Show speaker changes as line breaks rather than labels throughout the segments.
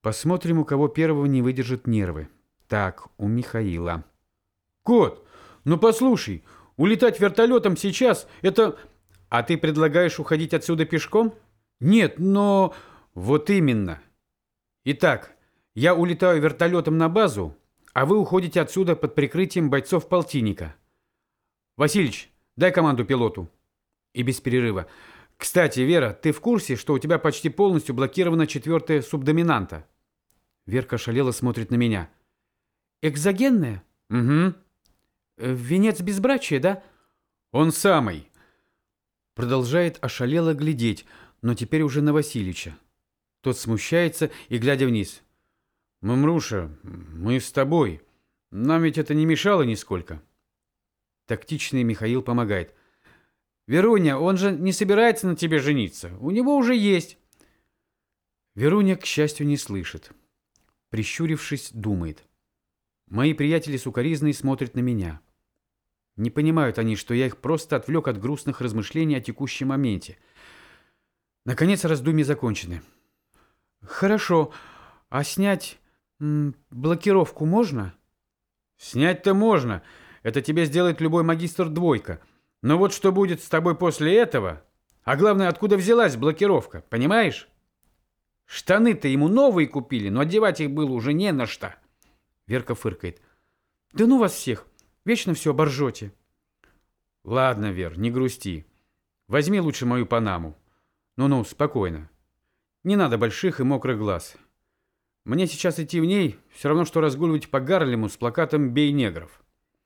Посмотрим, у кого первого не выдержат нервы. Так, у Михаила. Кот, ну послушай, улетать вертолетом сейчас — это... А ты предлагаешь уходить отсюда пешком? Нет, но... Вот именно. Итак, я улетаю вертолетом на базу, а вы уходите отсюда под прикрытием бойцов полтинника. Василич, дай команду пилоту. И без перерыва. Кстати, Вера, ты в курсе, что у тебя почти полностью блокирована четвертая субдоминанта? Верка ошалела смотрит на меня. Экзогенная? Угу. Венец безбрачия, да? Он самый. Продолжает ошалело глядеть, но теперь уже на Васильича. Тот смущается и, глядя вниз. «Мамруша, мы с тобой. Нам ведь это не мешало нисколько». Тактичный Михаил помогает. «Веруня, он же не собирается на тебе жениться. У него уже есть». Веруня, к счастью, не слышит. Прищурившись, думает. Мои приятели сукоризные смотрят на меня. Не понимают они, что я их просто отвлек от грустных размышлений о текущем моменте. Наконец раздумья закончены. «Хорошо, а снять блокировку можно?» «Снять-то можно. Это тебе сделает любой магистр двойка. Но вот что будет с тобой после этого? А главное, откуда взялась блокировка, понимаешь? Штаны-то ему новые купили, но одевать их было уже не на что». Верка фыркает. «Да ну вас всех! Вечно все оборжете». «Ладно, Вер, не грусти. Возьми лучше мою панаму. Ну-ну, спокойно. Не надо больших и мокрых глаз. Мне сейчас идти в ней все равно, что разгуливать по Гарлему с плакатом «Бей негров».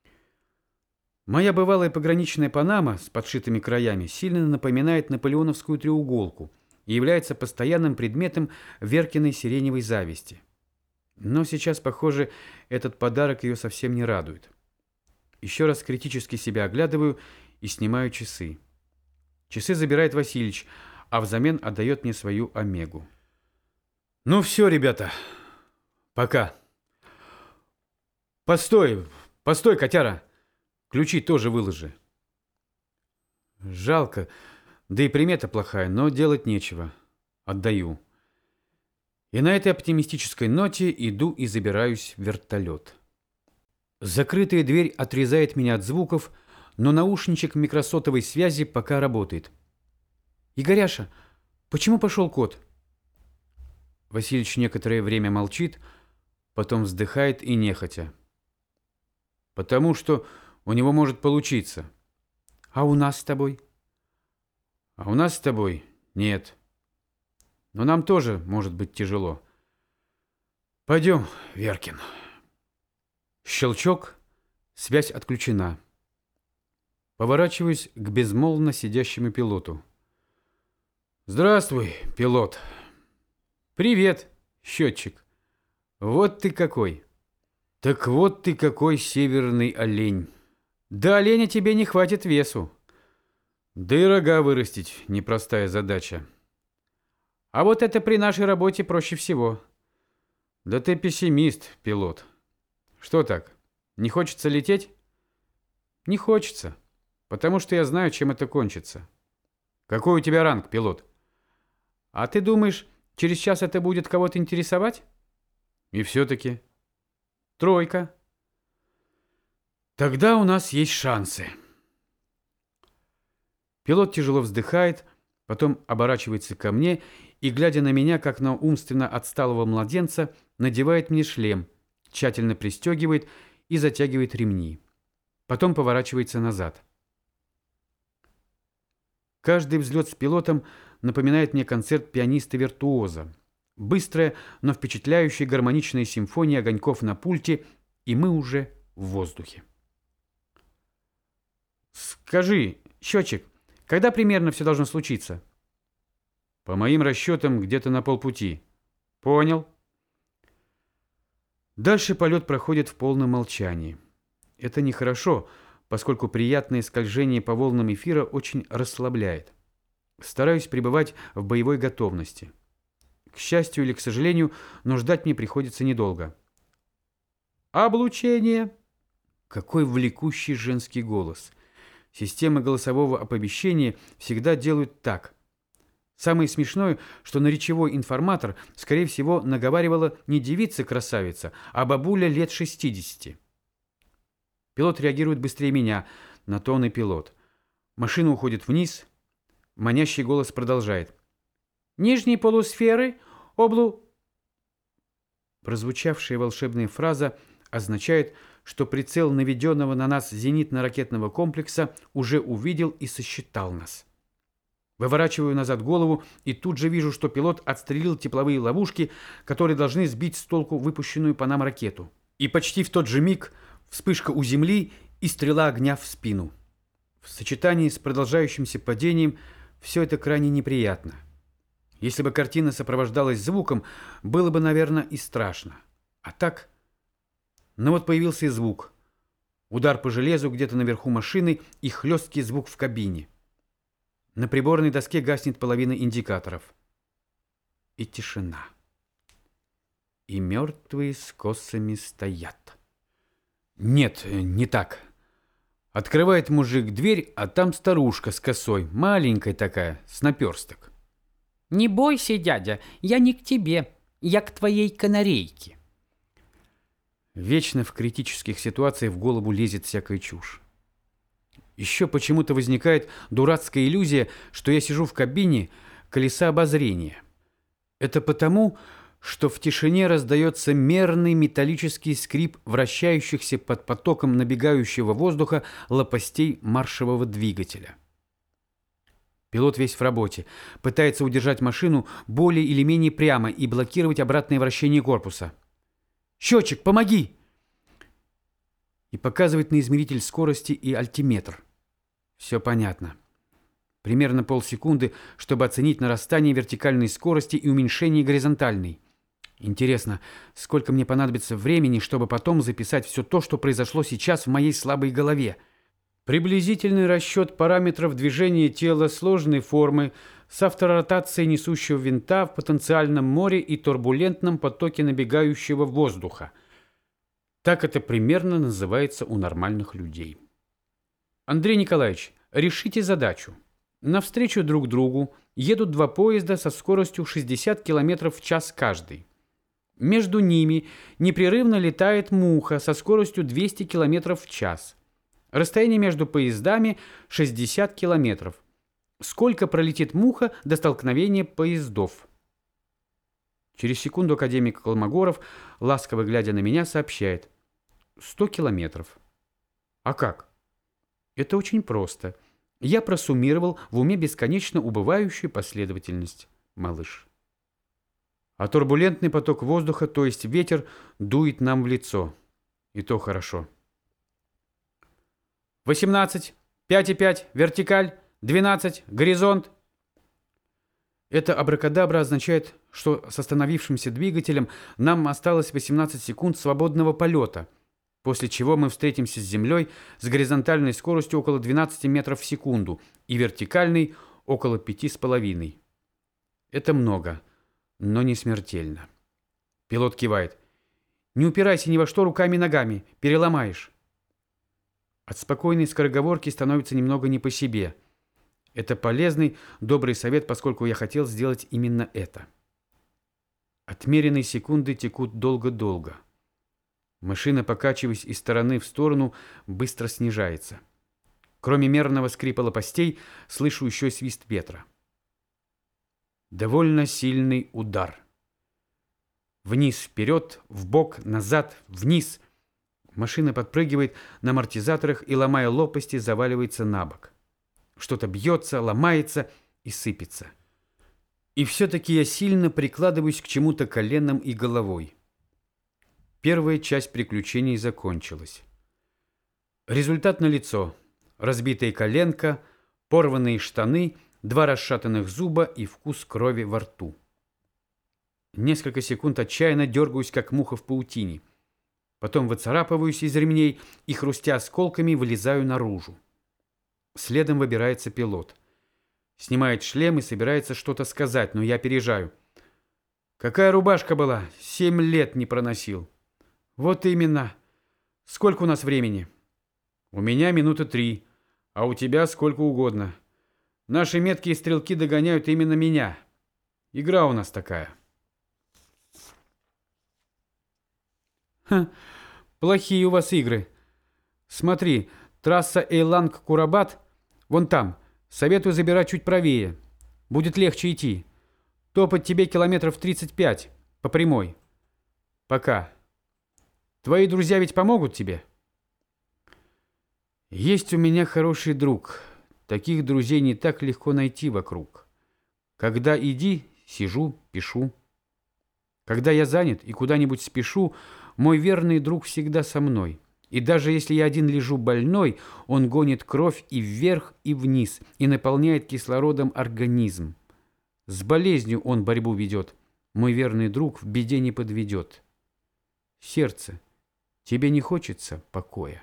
Моя бывалая пограничная панама с подшитыми краями сильно напоминает наполеоновскую треуголку и является постоянным предметом Веркиной сиреневой зависти. Но сейчас, похоже, этот подарок ее совсем не радует. Еще раз критически себя оглядываю и снимаю часы. Часы забирает Васильич, а взамен отдает мне свою омегу. Ну все, ребята, пока. Постой, котяра. Ключи тоже выложи. Жалко, да и примета плохая, но делать нечего. Отдаю. И на этой оптимистической ноте иду и забираюсь в вертолет. Закрытая дверь отрезает меня от звуков, но наушничек микросотовой связи пока работает. «Игоряша, почему пошел кот?» Васильич некоторое время молчит, потом вздыхает и нехотя. «Потому что у него может получиться». «А у нас с тобой?» «А у нас с тобой нет. Но нам тоже может быть тяжело. Пойдем, Веркин». Щелчок, связь отключена. Поворачиваюсь к безмолвно сидящему пилоту. «Здравствуй, пилот». «Привет, счетчик. Вот ты какой». «Так вот ты какой северный олень». «Да оленя тебе не хватит весу». «Да и рога вырастить непростая задача». «А вот это при нашей работе проще всего». «Да ты пессимист, пилот». «Что так, не хочется лететь?» «Не хочется, потому что я знаю, чем это кончится». «Какой у тебя ранг, пилот?» «А ты думаешь, через час это будет кого-то интересовать?» «И все-таки». «Тройка». «Тогда у нас есть шансы». Пилот тяжело вздыхает, потом оборачивается ко мне и, глядя на меня, как на умственно отсталого младенца, надевает мне шлем, тщательно пристегивает и затягивает ремни. Потом поворачивается назад. Каждый взлет с пилотом напоминает мне концерт пианиста-виртуоза. Быстрая, но впечатляющая гармоничная симфония огоньков на пульте, и мы уже в воздухе. «Скажи, счетчик, когда примерно все должно случиться?» «По моим расчетам, где-то на полпути». «Понял». Дальше полет проходит в полном молчании. Это нехорошо, поскольку приятное скольжение по волнам эфира очень расслабляет. Стараюсь пребывать в боевой готовности. К счастью или к сожалению, но ждать мне приходится недолго. «Облучение!» Какой влекущий женский голос! Системы голосового оповещения всегда делают так. Самое смешное, что на речевой информатор, скорее всего, наговаривала не девица-красавица, а бабуля лет 60. Пилот реагирует быстрее меня, на то он и пилот. Машина уходит вниз, манящий голос продолжает. «Нижние полусферы, Прозвучавшая волшебная фраза означает, что прицел наведенного на нас зенитно-ракетного комплекса уже увидел и сосчитал нас. Выворачиваю назад голову и тут же вижу, что пилот отстрелил тепловые ловушки, которые должны сбить с толку выпущенную по нам ракету. И почти в тот же миг вспышка у земли и стрела огня в спину. В сочетании с продолжающимся падением все это крайне неприятно. Если бы картина сопровождалась звуком, было бы, наверное, и страшно. А так... Но вот появился и звук. Удар по железу где-то наверху машины и хлесткий звук в кабине. На приборной доске гаснет половина индикаторов. И тишина. И мертвые с косами стоят. Нет, не так. Открывает мужик дверь, а там старушка с косой, маленькая такая, с наперсток.
«Не бойся, дядя, я не к тебе, я к твоей канарейке».
Вечно в критических ситуациях в голову лезет всякая чушь. Еще почему-то возникает дурацкая иллюзия, что я сижу в кабине колеса обозрения. Это потому, что в тишине раздается мерный металлический скрип вращающихся под потоком набегающего воздуха лопастей маршевого двигателя. Пилот весь в работе, пытается удержать машину более или менее прямо и блокировать обратное вращение корпуса. «Счетчик, помоги!» И показывает на измеритель скорости и альтиметр. Все понятно. Примерно полсекунды, чтобы оценить нарастание вертикальной скорости и уменьшение горизонтальной. Интересно, сколько мне понадобится времени, чтобы потом записать все то, что произошло сейчас в моей слабой голове. Приблизительный расчет параметров движения тела сложной формы с авторотацией несущего винта в потенциальном море и турбулентном потоке набегающего воздуха. Так это примерно называется у нормальных людей. Андрей Николаевич, решите задачу. Навстречу друг другу едут два поезда со скоростью 60 км в час каждый. Между ними непрерывно летает муха со скоростью 200 км в час. Расстояние между поездами 60 километров. Сколько пролетит муха до столкновения поездов? Через секунду академик Колмогоров, ласково глядя на меня, сообщает. 100 километров. А как? Это очень просто. Я просуммировал в уме бесконечно убывающую последовательность, малыш. А турбулентный поток воздуха, то есть ветер, дует нам в лицо. И то хорошо. 18, 5,5, вертикаль, 12, горизонт. Это абракадабра означает, что с остановившимся двигателем нам осталось 18 секунд свободного полета, после чего мы встретимся с Землей с горизонтальной скоростью около 12 метров в секунду и вертикальной около 5,5. Это много, но не смертельно. Пилот кивает. Не упирайся ни во что руками и ногами, переломаешь. От спокойной скороговорки становится немного не по себе. Это полезный, добрый совет, поскольку я хотел сделать именно это. Отмеренные секунды текут долго-долго. Машина, покачиваясь из стороны в сторону, быстро снижается. Кроме мерного скрипа лопастей, слышу еще свист ветра. Довольно сильный удар. Вниз, вперед, вбок, назад, вниз. Машина подпрыгивает на амортизаторах и, ломая лопасти, заваливается на бок. Что-то бьется, ломается и сыпется. И все-таки я сильно прикладываюсь к чему-то коленом и головой. Первая часть приключений закончилась. Результат налицо. Разбитая коленка, порванные штаны, 2 расшатанных зуба и вкус крови во рту. Несколько секунд отчаянно дергаюсь, как муха в паутине. Потом выцарапываюсь из ремней и, хрустя осколками, вылезаю наружу. Следом выбирается пилот. Снимает шлем и собирается что-то сказать, но я опережаю. «Какая рубашка была? 7 лет не проносил». «Вот именно. Сколько у нас времени?» «У меня минуты 3, а у тебя сколько угодно». Наши меткие стрелки догоняют именно меня. Игра у нас такая. Ха, плохие у вас игры. Смотри, трасса Эйланг-Курабат вон там. Советую забирать чуть правее. Будет легче идти. Топать тебе километров 35 по прямой. Пока. Твои друзья ведь помогут тебе? Есть у меня хороший друг. Таких друзей не так легко найти вокруг. Когда иди, сижу, пишу. Когда я занят и куда-нибудь спешу, мой верный друг всегда со мной. И даже если я один лежу больной, он гонит кровь и вверх, и вниз, и наполняет кислородом организм. С болезнью он борьбу ведет. Мой верный друг в беде не подведет. Сердце, тебе не хочется покоя?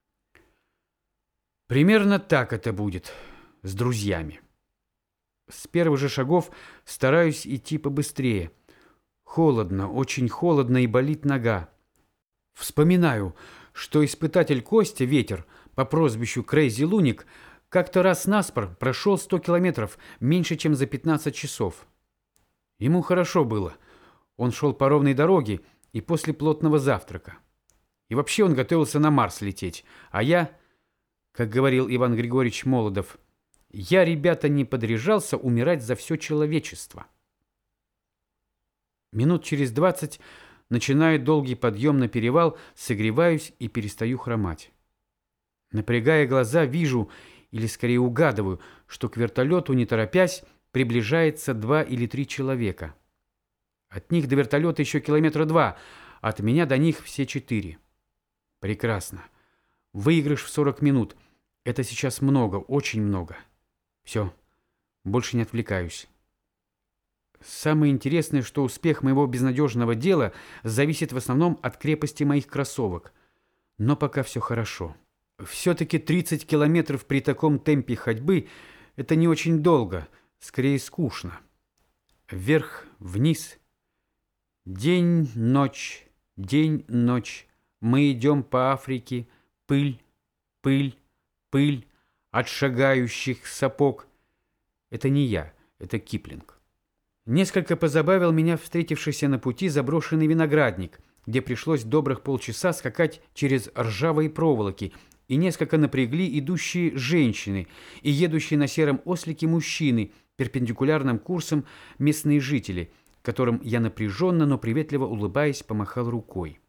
Примерно так это будет с друзьями. С первых же шагов стараюсь идти побыстрее. Холодно, очень холодно, и болит нога. Вспоминаю, что испытатель Костя Ветер по прозвищу Крейзи Луник как-то раз наспор прошел 100 километров меньше, чем за 15 часов. Ему хорошо было. Он шел по ровной дороге и после плотного завтрака. И вообще он готовился на Марс лететь. А я, как говорил Иван Григорьевич Молодов, я, ребята, не подряжался умирать за все человечество. Минут через 20 начинаю долгий подъем на перевал, согреваюсь и перестаю хромать. Напрягая глаза, вижу, или скорее угадываю, что к вертолету, не торопясь, приближается 2 или 3 человека. От них до вертолета еще километра 2, от меня до них все 4. Прекрасно. Выигрыш в 40 минут. Это сейчас много, очень много. Все, больше не отвлекаюсь. Самое интересное, что успех моего безнадежного дела зависит в основном от крепости моих кроссовок. Но пока все хорошо. Все-таки 30 километров при таком темпе ходьбы – это не очень долго, скорее скучно. Вверх, вниз. День, ночь, мы идем по Африке. Пыль, пыль, пыль от шагающих сапог. Это не я, это Киплинг. Несколько позабавил меня встретившийся на пути заброшенный виноградник, где пришлось добрых полчаса скакать через ржавые проволоки, и несколько напрягли идущие женщины и едущие на сером ослике мужчины, перпендикулярным курсом местные жители, которым я напряженно, но приветливо улыбаясь, помахал рукой.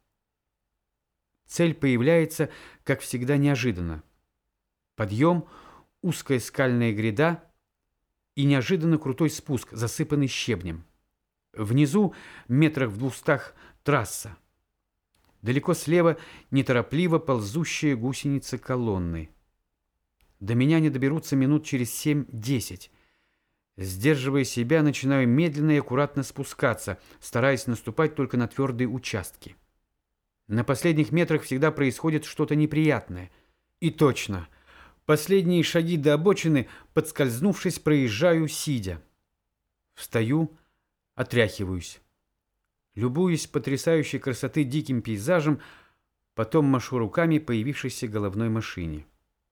Цель появляется, как всегда, неожиданно. Подъем, узкая скальная гряда и неожиданно крутой спуск, засыпанный щебнем. Внизу, метрах в 200, трасса. Далеко слева неторопливо ползущая гусеница колонны. До меня не доберутся минут через 7-10. Сдерживая себя, начинаю медленно и аккуратно спускаться, стараясь наступать только на твердые участки. На последних метрах всегда происходит что-то неприятное. И точно. Последние шаги до обочины, подскользнувшись, проезжаю сидя. Встаю, отряхиваюсь. Любуюсь потрясающей красоты диким пейзажем, потом машу руками появившейся головной машине.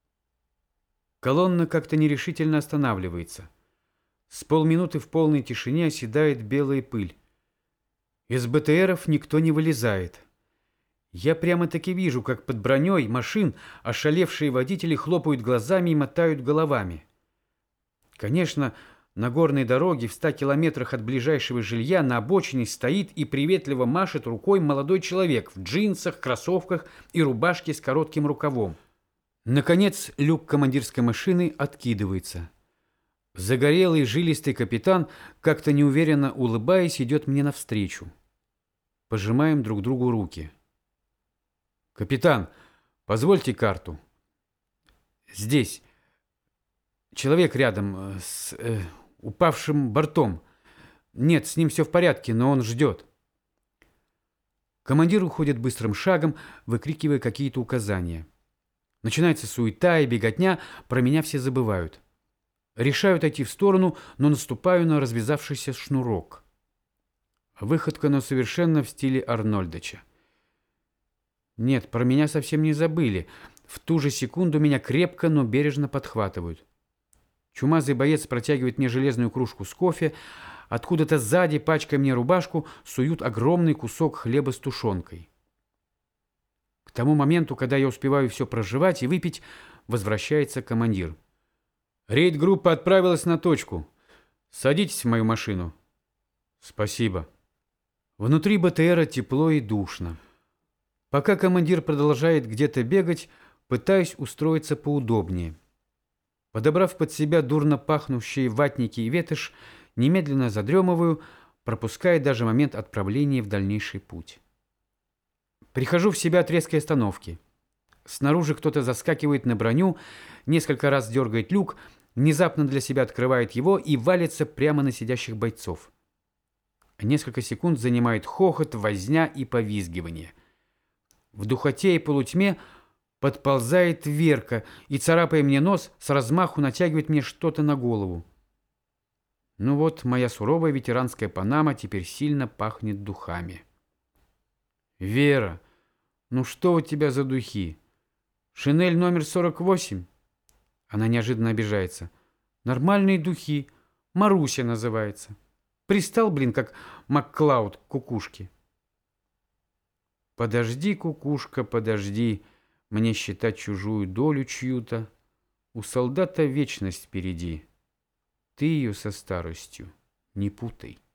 Колонна как-то нерешительно останавливается. С полминуты в полной тишине оседает белая пыль. Из БТРов никто не вылезает. Я прямо-таки вижу, как под броней машин ошалевшие водители хлопают глазами и мотают головами. Конечно, на горной дороге в 100 километрах от ближайшего жилья на обочине стоит и приветливо машет рукой молодой человек в джинсах, кроссовках и рубашке с коротким рукавом. Наконец, люк командирской машины откидывается. Загорелый жилистый капитан, как-то неуверенно улыбаясь, идет мне навстречу. Пожимаем друг другу руки. «Капитан, позвольте карту». «Здесь. Человек рядом с упавшим бортом. Нет, с ним все в порядке, но он ждет». Командир уходит быстрым шагом, выкрикивая какие-то указания. Начинается суета и беготня, про меня все забывают. Решаю отойти в сторону, но наступаю на развязавшийся шнурок. Выходка, но совершенно в стиле Арнольдыча. Нет, про меня совсем не забыли. В ту же секунду меня крепко, но бережно подхватывают. Чумазый боец протягивает мне железную кружку с кофе. Откуда-то сзади, пачкая мне рубашку, суют огромный кусок хлеба с тушенкой. К тому моменту, когда я успеваю все прожевать и выпить, возвращается командир. Рейд-группа отправилась на точку. Садитесь в мою машину. Спасибо. Внутри БТРа тепло и душно. Пока командир продолжает где-то бегать, пытаюсь устроиться поудобнее. Подобрав под себя дурно пахнущие ватники и ветошь, немедленно задремываю, пропуская даже момент отправления в дальнейший путь. Прихожу в себя от резкой остановки. Снаружи кто-то заскакивает на броню, несколько раз дергает люк, внезапно для себя открывает его и валится прямо на сидящих бойцов. Несколько секунд занимает хохот, возня и повизгивание. В духоте и полутьме подползает Верка и, царапая мне нос, с размаху натягивает мне что-то на голову. Ну вот, моя суровая ветеранская панама теперь сильно пахнет духами. «Вера, ну что у тебя за духи? Шинель номер 48?» Она неожиданно обижается. «Нормальные духи. Маруся называется. Пристал, блин, как Макклауд к кукушке». «Подожди, кукушка, подожди, мне считать чужую долю чью-то. У солдата вечность впереди. Ты ее со старостью не путай».